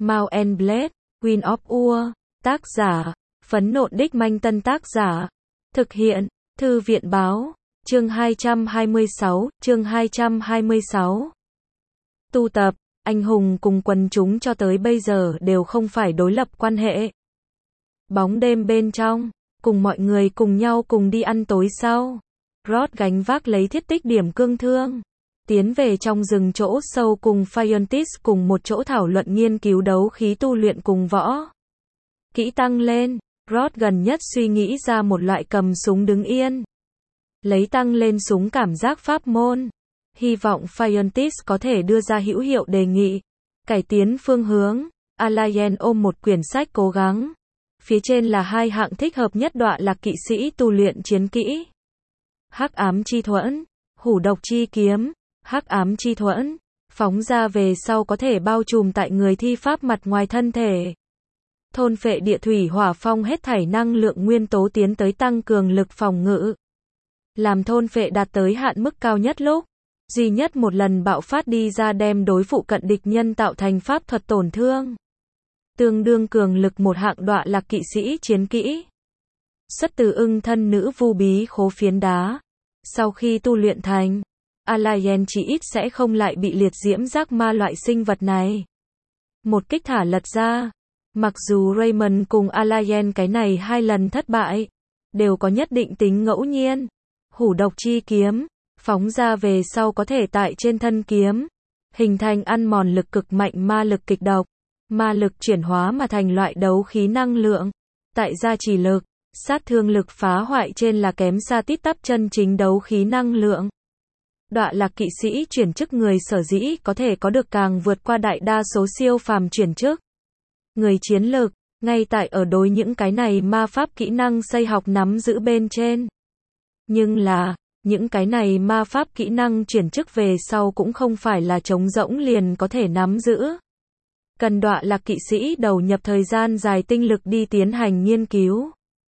Mount and Blade, Queen of Ur, tác giả, Phấn Nộn Đích Manh Tân tác giả, thực hiện, Thư viện báo, chương 226, chương 226. Tu tập, anh hùng cùng quần chúng cho tới bây giờ đều không phải đối lập quan hệ. Bóng đêm bên trong, cùng mọi người cùng nhau cùng đi ăn tối sau. Rod gánh vác lấy thiết tích điểm cương thương, tiến về trong rừng chỗ sâu cùng Phiontis cùng một chỗ thảo luận nghiên cứu đấu khí tu luyện cùng võ kỹ tăng lên. Rod gần nhất suy nghĩ ra một loại cầm súng đứng yên, lấy tăng lên súng cảm giác pháp môn. Hy vọng Phiontis có thể đưa ra hữu hiệu đề nghị, cải tiến phương hướng. Alayen ôm một quyển sách cố gắng. Phía trên là hai hạng thích hợp nhất đọa lạc kỵ sĩ tu luyện chiến kỹ. Hắc ám chi thuẫn, hủ độc chi kiếm. Hắc ám chi thuẫn, phóng ra về sau có thể bao trùm tại người thi pháp mặt ngoài thân thể. Thôn phệ địa thủy hỏa phong hết thảy năng lượng nguyên tố tiến tới tăng cường lực phòng ngự. Làm thôn phệ đạt tới hạn mức cao nhất lúc duy nhất một lần bạo phát đi ra đem đối phụ cận địch nhân tạo thành pháp thuật tổn thương. Tương đương cường lực một hạng đọa lạc kỵ sĩ chiến kỹ. Xuất từ ưng thân nữ vu bí khố phiến đá. Sau khi tu luyện thành, Alayen chỉ ít sẽ không lại bị liệt diễm giác ma loại sinh vật này một kích thả lật ra. Mặc dù Raymond cùng Alayen cái này hai lần thất bại, đều có nhất định tính ngẫu nhiên. Hủ độc chi kiếm, phóng ra về sau có thể tại trên thân kiếm, hình thành ăn mòn lực cực mạnh ma lực kịch độc. Ma lực chuyển hóa mà thành loại đấu khí năng lượng. Tại gia trì lực, sát thương lực phá hoại trên là kém xa tít tắp chân chính đấu khí năng lượng. Đọa lạc kỵ sĩ chuyển chức người sở dĩ có thể có được càng vượt qua đại đa số siêu phàm chuyển chức người chiến lực, ngay tại ở đối những cái này ma pháp kỹ năng xây học nắm giữ bên trên. Nhưng là, những cái này ma pháp kỹ năng chuyển chức về sau cũng không phải là trống rỗng liền có thể nắm giữ. Cần đọa lạc kỵ sĩ đầu nhập thời gian dài tinh lực đi tiến hành nghiên cứu.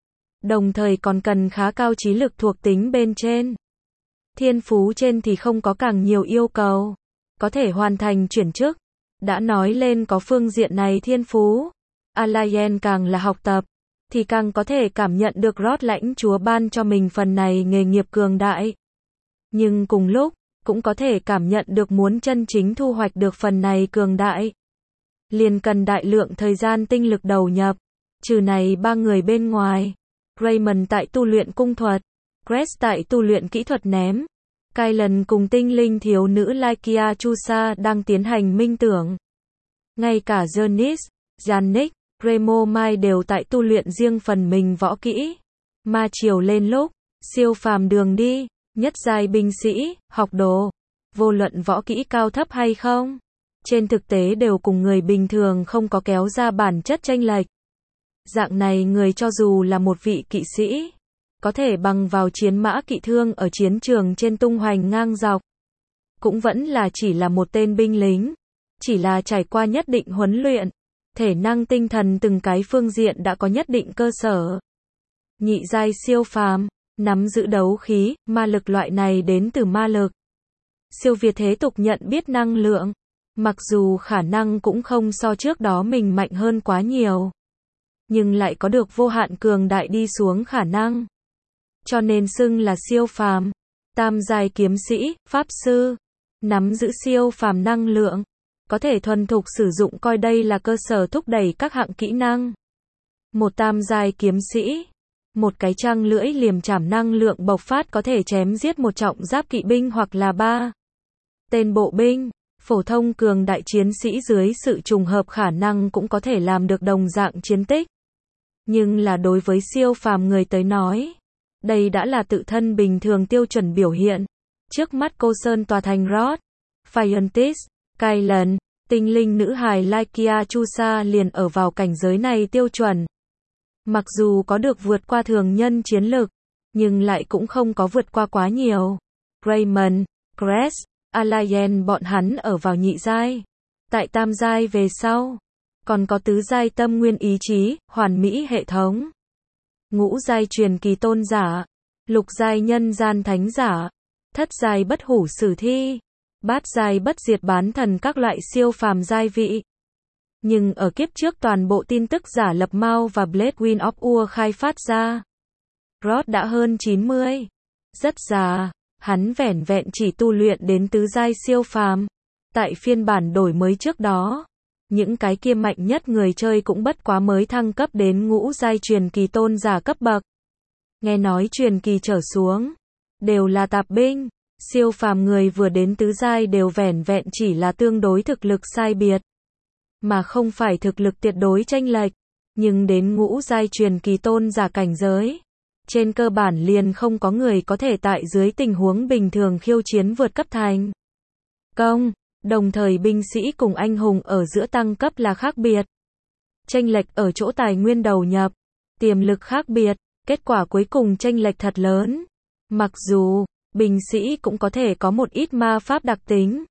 Đồng thời còn cần khá cao trí lực thuộc tính bên trên. Thiên phú trên thì không có càng nhiều yêu cầu. Có thể hoàn thành chuyển chức. Đã nói lên có phương diện này thiên phú. Alayen càng là học tập, thì càng có thể cảm nhận được Rod lãnh chúa ban cho mình phần này nghề nghiệp cường đại. Nhưng cùng lúc, cũng có thể cảm nhận được muốn chân chính thu hoạch được phần này cường đại. Liền cần đại lượng thời gian tinh lực đầu nhập. Trừ này ba người bên ngoài. Raymond tại tu luyện cung thuật. Grace tại tu luyện kỹ thuật ném. Kylan cùng tinh linh thiếu nữ Lykia Chusa đang tiến hành minh tưởng. Ngay cả Jonis, Yannick, Remo Mai đều tại tu luyện riêng phần mình võ kỹ. Ma chiều lên lúc, siêu phàm đường đi, nhất giai binh sĩ, học đồ. Vô luận võ kỹ cao thấp hay không, trên thực tế đều cùng người bình thường không có kéo ra bản chất chênh lệch. Dạng này người cho dù là một vị kỵ sĩ, có thể bằng vào chiến mã kỵ thương ở chiến trường trên tung hoành ngang dọc, cũng vẫn là chỉ là một tên binh lính, chỉ là trải qua nhất định huấn luyện, thể năng tinh thần từng cái phương diện đã có nhất định cơ sở. Nhị giai siêu phàm, nắm giữ đấu khí, ma lực loại này đến từ ma lực. Siêu việt thế tục nhận biết năng lượng, mặc dù khả năng cũng không so trước đó mình mạnh hơn quá nhiều, nhưng lại có được vô hạn cường đại đi xuống khả năng. Cho nên xưng là siêu phàm. Tam giai kiếm sĩ, pháp sư, nắm giữ siêu phàm năng lượng, có thể thuần thục sử dụng coi đây là cơ sở thúc đẩy các hạng kỹ năng. Một tam giai kiếm sĩ, một cái trăng lưỡi liềm chảm năng lượng bộc phát có thể chém giết một trọng giáp kỵ binh hoặc là 3 tên bộ binh. Phổ thông cường đại chiến sĩ dưới sự trùng hợp khả năng cũng có thể làm được đồng dạng chiến tích. Nhưng là đối với siêu phàm người tới nói, đây đã là tự thân bình thường tiêu chuẩn biểu hiện. Trước mắt cô sơn tòa thành Rod, Phiontis, Kylan, tinh linh nữ hài Lykia Chusa liền ở vào cảnh giới này tiêu chuẩn. Mặc dù có được vượt qua thường nhân chiến lực, nhưng lại cũng không có vượt qua quá nhiều. Raymond, Grace, Alayen bọn hắn ở vào nhị giai. Tại tam giai về sau, còn có tứ giai tâm nguyên ý chí, hoàn mỹ hệ thống. Ngũ giai truyền kỳ tôn giả, lục giai nhân gian thánh giả, thất giai bất hủ sử thi, bát giai bất diệt bán thần các loại siêu phàm giai vị. Nhưng ở kiếp trước toàn bộ tin tức giả lập Mao và Blade Wind of Ur khai phát ra. Rod đã hơn 90. Rất già, hắn vẻn vẹn chỉ tu luyện đến tứ giai siêu phàm. Tại phiên bản đổi mới trước đó, những cái kia mạnh nhất người chơi cũng bất quá mới thăng cấp đến ngũ giai truyền kỳ tôn giả cấp bậc. Nghe nói truyền kỳ trở xuống, đều là tạp binh, siêu phàm người vừa đến tứ giai đều vẻn vẹn chỉ là tương đối thực lực sai biệt. Mà không phải thực lực tuyệt đối chênh lệch, nhưng đến ngũ giai truyền kỳ tôn giả cảnh giới. Trên cơ bản liền không có người có thể tại dưới tình huống bình thường khiêu chiến vượt cấp thành công. Đồng thời binh sĩ cùng anh hùng ở giữa tăng cấp là khác biệt. Chênh lệch ở chỗ tài nguyên đầu nhập, tiềm lực khác biệt, kết quả cuối cùng chênh lệch thật lớn. Mặc dù, binh sĩ cũng có thể có một ít ma pháp đặc tính,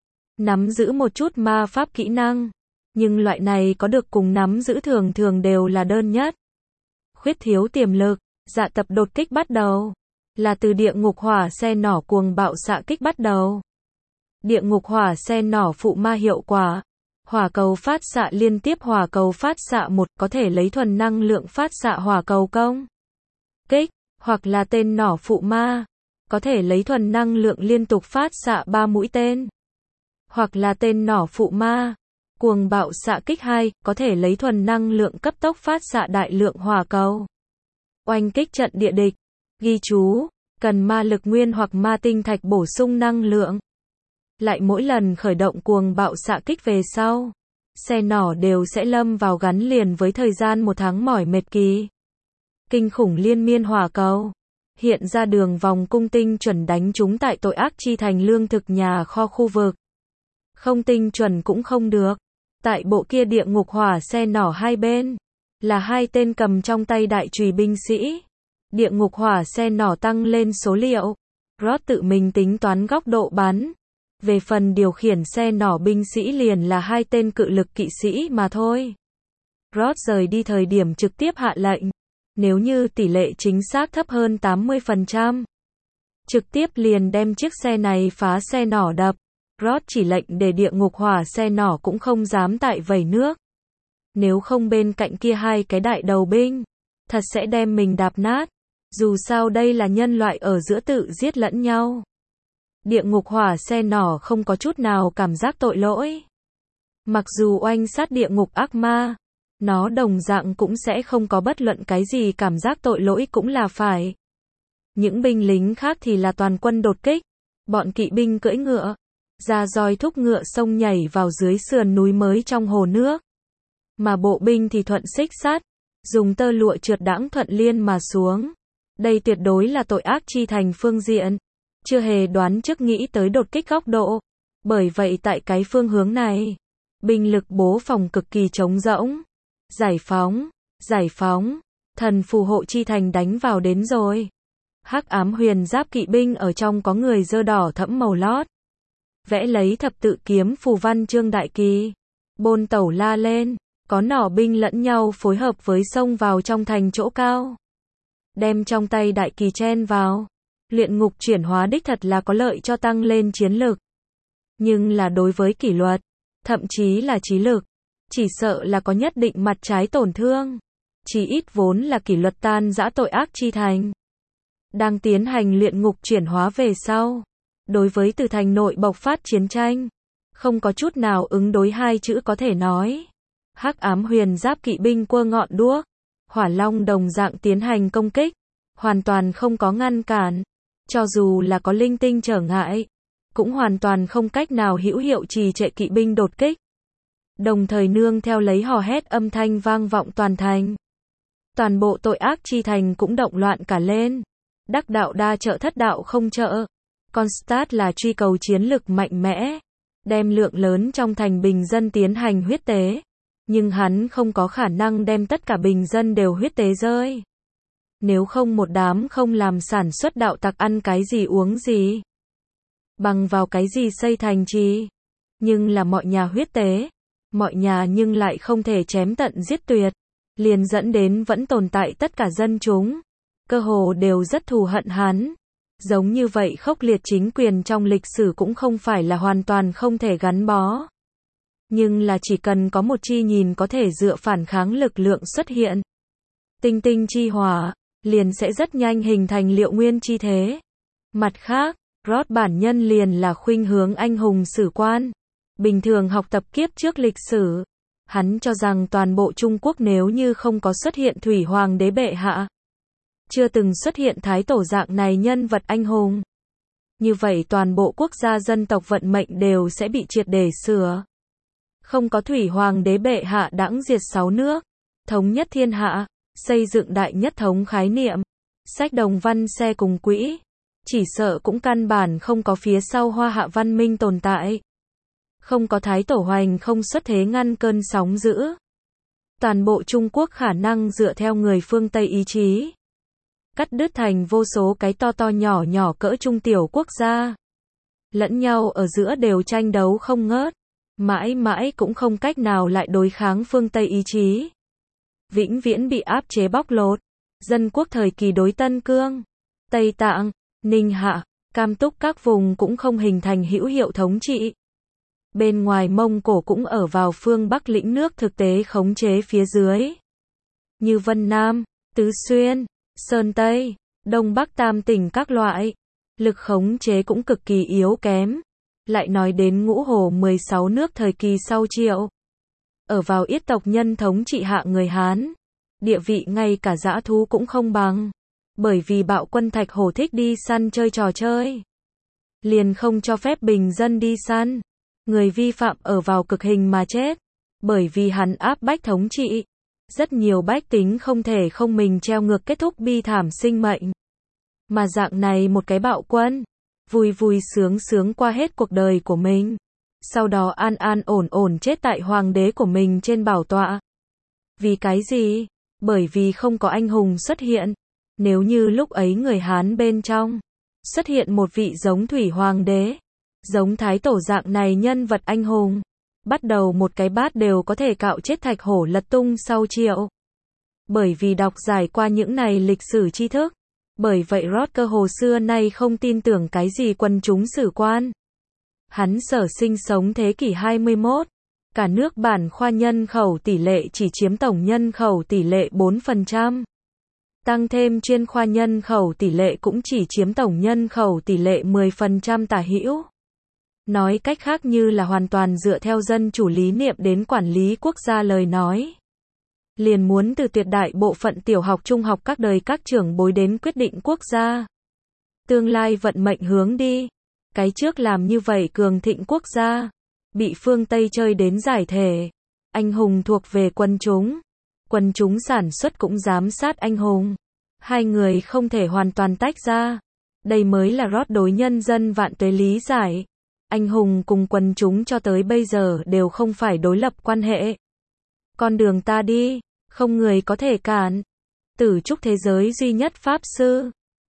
nắm giữ một chút ma pháp kỹ năng, nhưng loại này có được cùng nắm giữ thường thường đều là đơn nhất. Khuyết thiếu tiềm lực, dạ tập đột kích bắt đầu, là từ địa ngục hỏa xe nỏ cuồng bạo xạ kích bắt đầu. Địa ngục hỏa xe nỏ phụ ma hiệu quả. Hỏa cầu phát xạ liên tiếp hỏa cầu phát xạ một có thể lấy thuần năng lượng phát xạ hỏa cầu công kích, hoặc là tên nỏ phụ ma, có thể lấy thuần năng lượng liên tục phát xạ 3 mũi tên. Hoặc là tên nỏ phụ ma, cuồng bạo xạ kích 2, có thể lấy thuần năng lượng cấp tốc phát xạ đại lượng hỏa cầu. Oanh kích trận địa địch. Ghi chú, cần ma lực nguyên hoặc ma tinh thạch bổ sung năng lượng. Lại mỗi lần khởi động cuồng bạo xạ kích về sau, xe nỏ đều sẽ lâm vào gắn liền với thời gian 1 tháng mỏi mệt kỳ. Kinh khủng liên miên hỏa cầu, hiện ra đường vòng cung tinh chuẩn đánh trúng tại tội ác chi thành lương thực nhà kho khu vực. Không tinh chuẩn cũng không được. Tại bộ kia địa ngục hỏa xe nỏ hai bên, là 2 tên cầm trong tay đại chùy binh sĩ. Địa ngục hỏa xe nỏ tăng lên số liệu. Rod tự mình tính toán góc độ bắn. Về phần điều khiển xe nỏ binh sĩ liền là 2 tên cự lực kỵ sĩ mà thôi. Rod rời đi thời điểm trực tiếp hạ lệnh. Nếu như tỷ lệ chính xác thấp hơn 80%, trực tiếp liền đem chiếc xe này phá xe nỏ đập. Rod chỉ lệnh để địa ngục hỏa xe nỏ cũng không dám tại vẩy nước. Nếu không bên cạnh kia 2 cái đại đầu binh, thật sẽ đem mình đạp nát. Dù sao đây là nhân loại ở giữa tự giết lẫn nhau. Địa ngục hỏa xe nỏ không có chút nào cảm giác tội lỗi. Mặc dù oanh sát địa ngục ác ma, nó đồng dạng cũng sẽ không có bất luận cái gì cảm giác tội lỗi cũng là phải. Những binh lính khác thì là toàn quân đột kích. Bọn kỵ binh cưỡi ngựa, ra roi thúc ngựa sông nhảy vào dưới sườn núi mới trong hồ nước. Mà bộ binh thì thuận xích sắt, dùng tơ lụa trượt đãng thuận liên mà xuống. Đây tuyệt đối là tội ác chi thành phương diện. Chưa hề đoán trước nghĩ tới đột kích góc độ. Bởi vậy tại cái phương hướng này, binh lực bố phòng cực kỳ trống rỗng. Giải phóng, thần phù hộ chi thành đánh vào đến rồi. Hắc ám huyền giáp kỵ binh ở trong có người dơ đỏ thẫm màu lót. Vẽ lấy thập tự kiếm phù văn chương đại kỳ. Bôn tẩu la lên, có nỏ binh lẫn nhau phối hợp với xông vào trong thành chỗ cao. Đem trong tay đại kỳ chen vào. Luyện ngục chuyển hóa đích thật là có lợi cho tăng lên chiến lực. Nhưng là đối với kỷ luật, thậm chí là trí lực, chỉ sợ là có nhất định mặt trái tổn thương. Chỉ ít vốn là kỷ luật tan rã tội ác chi thành. Đang tiến hành luyện ngục chuyển hóa về sau. Đối với từ thành nội bộc phát chiến tranh, không có chút nào ứng đối 2 chữ có thể nói. Hắc ám huyền giáp kỵ binh quơ ngọn đuốc, hỏa long đồng dạng tiến hành công kích, hoàn toàn không có ngăn cản. Cho dù là có linh tinh trở ngại, cũng hoàn toàn không cách nào hữu hiệu trì trệ kỵ binh đột kích. Đồng thời nương theo lấy hò hét âm thanh vang vọng toàn thành. Toàn bộ tội ác chi thành cũng động loạn cả lên. Đắc đạo đa trợ thất đạo không trợ. Constat là truy cầu chiến lực mạnh mẽ, đem lượng lớn trong thành bình dân tiến hành huyết tế. Nhưng hắn không có khả năng đem tất cả bình dân đều huyết tế rơi. Nếu không một đám không làm sản xuất đạo tặc ăn cái gì uống gì. Bằng vào cái gì xây thành trì. Nhưng là mọi nhà huyết tế. Mọi nhà nhưng lại không thể chém tận giết tuyệt. Liền dẫn đến vẫn tồn tại tất cả dân chúng. Cơ hồ đều rất thù hận hắn. Giống như vậy khốc liệt chính quyền trong lịch sử cũng không phải là hoàn toàn không thể gắn bó. Nhưng là chỉ cần có một chi nhìn có thể dựa phản kháng lực lượng xuất hiện. Tinh tinh chi hỏa, liền sẽ rất nhanh hình thành liệu nguyên chi thế. Mặt khác, Roth bản nhân liền là khuynh hướng anh hùng sử quan. Bình thường học tập kiếp trước lịch sử. Hắn cho rằng toàn bộ Trung Quốc nếu như không có xuất hiện Thủy Hoàng đế bệ hạ. Chưa từng xuất hiện thái tổ dạng này nhân vật anh hùng. Như vậy toàn bộ quốc gia dân tộc vận mệnh đều sẽ bị triệt để sửa. Không có Thủy Hoàng đế bệ hạ đãng diệt 6 nước. Thống nhất thiên hạ. Xây dựng đại nhất thống khái niệm. Sách đồng văn xe cùng quỹ. Chỉ sợ cũng căn bản không có phía sau Hoa Hạ văn minh tồn tại. Không có thái tổ hoành không xuất thế ngăn cơn sóng dữ. Toàn bộ Trung Quốc khả năng dựa theo người phương Tây ý chí. Cắt đứt thành vô số cái to to nhỏ nhỏ cỡ trung tiểu quốc gia. Lẫn nhau ở giữa đều tranh đấu không ngớt. Mãi mãi cũng không cách nào lại đối kháng phương Tây ý chí. Vĩnh viễn bị áp chế bóc lột. Dân quốc thời kỳ đối Tân Cương, Tây Tạng, Ninh Hạ, Cam Túc các vùng cũng không hình thành hữu hiệu thống trị. Bên ngoài Mông Cổ cũng ở vào phương Bắc lĩnh nước thực tế khống chế phía dưới. Như Vân Nam, Tứ Xuyên, Sơn Tây, Đông Bắc tam tỉnh các loại. Lực khống chế cũng cực kỳ yếu kém. Lại nói đến Ngũ Hồ 16 nước thời kỳ sau Triệu. Ở vào Yết tộc nhân thống trị hạ người Hán. Địa vị ngay cả dã thú cũng không bằng. Bởi vì bạo quân Thạch Hổ thích đi săn chơi trò chơi. Liền không cho phép bình dân đi săn. Người vi phạm ở vào cực hình mà chết. Bởi vì hắn áp bách thống trị. Rất nhiều bách tính không thể không mình treo ngược kết thúc bi thảm sinh mệnh. Mà dạng này một cái bạo quân. Vui vui sướng sướng qua hết cuộc đời của mình. Sau đó an an ổn ổn chết tại hoàng đế của mình trên bảo tọa. Vì cái gì? Bởi vì không có anh hùng xuất hiện. Nếu như lúc ấy người Hán bên trong xuất hiện một vị giống Thủy Hoàng đế, giống Thái Tổ dạng này nhân vật anh hùng, bắt đầu một cái bát đều có thể cạo chết Thạch Hổ lật tung sau Triệu. Bởi vì đọc giải qua những này lịch sử tri thức. Bởi vậy Roth cơ hồ xưa nay không tin tưởng cái gì quân chúng sử quan. Hắn sở sinh sống thế kỷ 21. Cả nước bản khoa nhân khẩu tỷ lệ chỉ chiếm tổng nhân khẩu tỷ lệ 4%. Tăng thêm chuyên khoa nhân khẩu tỷ lệ cũng chỉ chiếm tổng nhân khẩu tỷ lệ 10% tả hữu. Nói cách khác như là hoàn toàn dựa theo dân chủ lý niệm đến quản lý quốc gia lời nói. Liền muốn từ tuyệt đại bộ phận tiểu học trung học các đời các trưởng bối đến quyết định quốc gia. Tương lai vận mệnh hướng đi. Cái trước làm như vậy cường thịnh quốc gia. Bị phương Tây chơi đến giải thể. Anh hùng thuộc về quân chúng. Quân chúng sản xuất cũng giám sát anh hùng. Hai người không thể hoàn toàn tách ra. Đây mới là Roth đối nhân dân vạn tuế lý giải. Anh hùng cùng quân chúng cho tới bây giờ đều không phải đối lập quan hệ. Con đường ta đi, không người có thể cản. Tử trúc thế giới duy nhất pháp sư.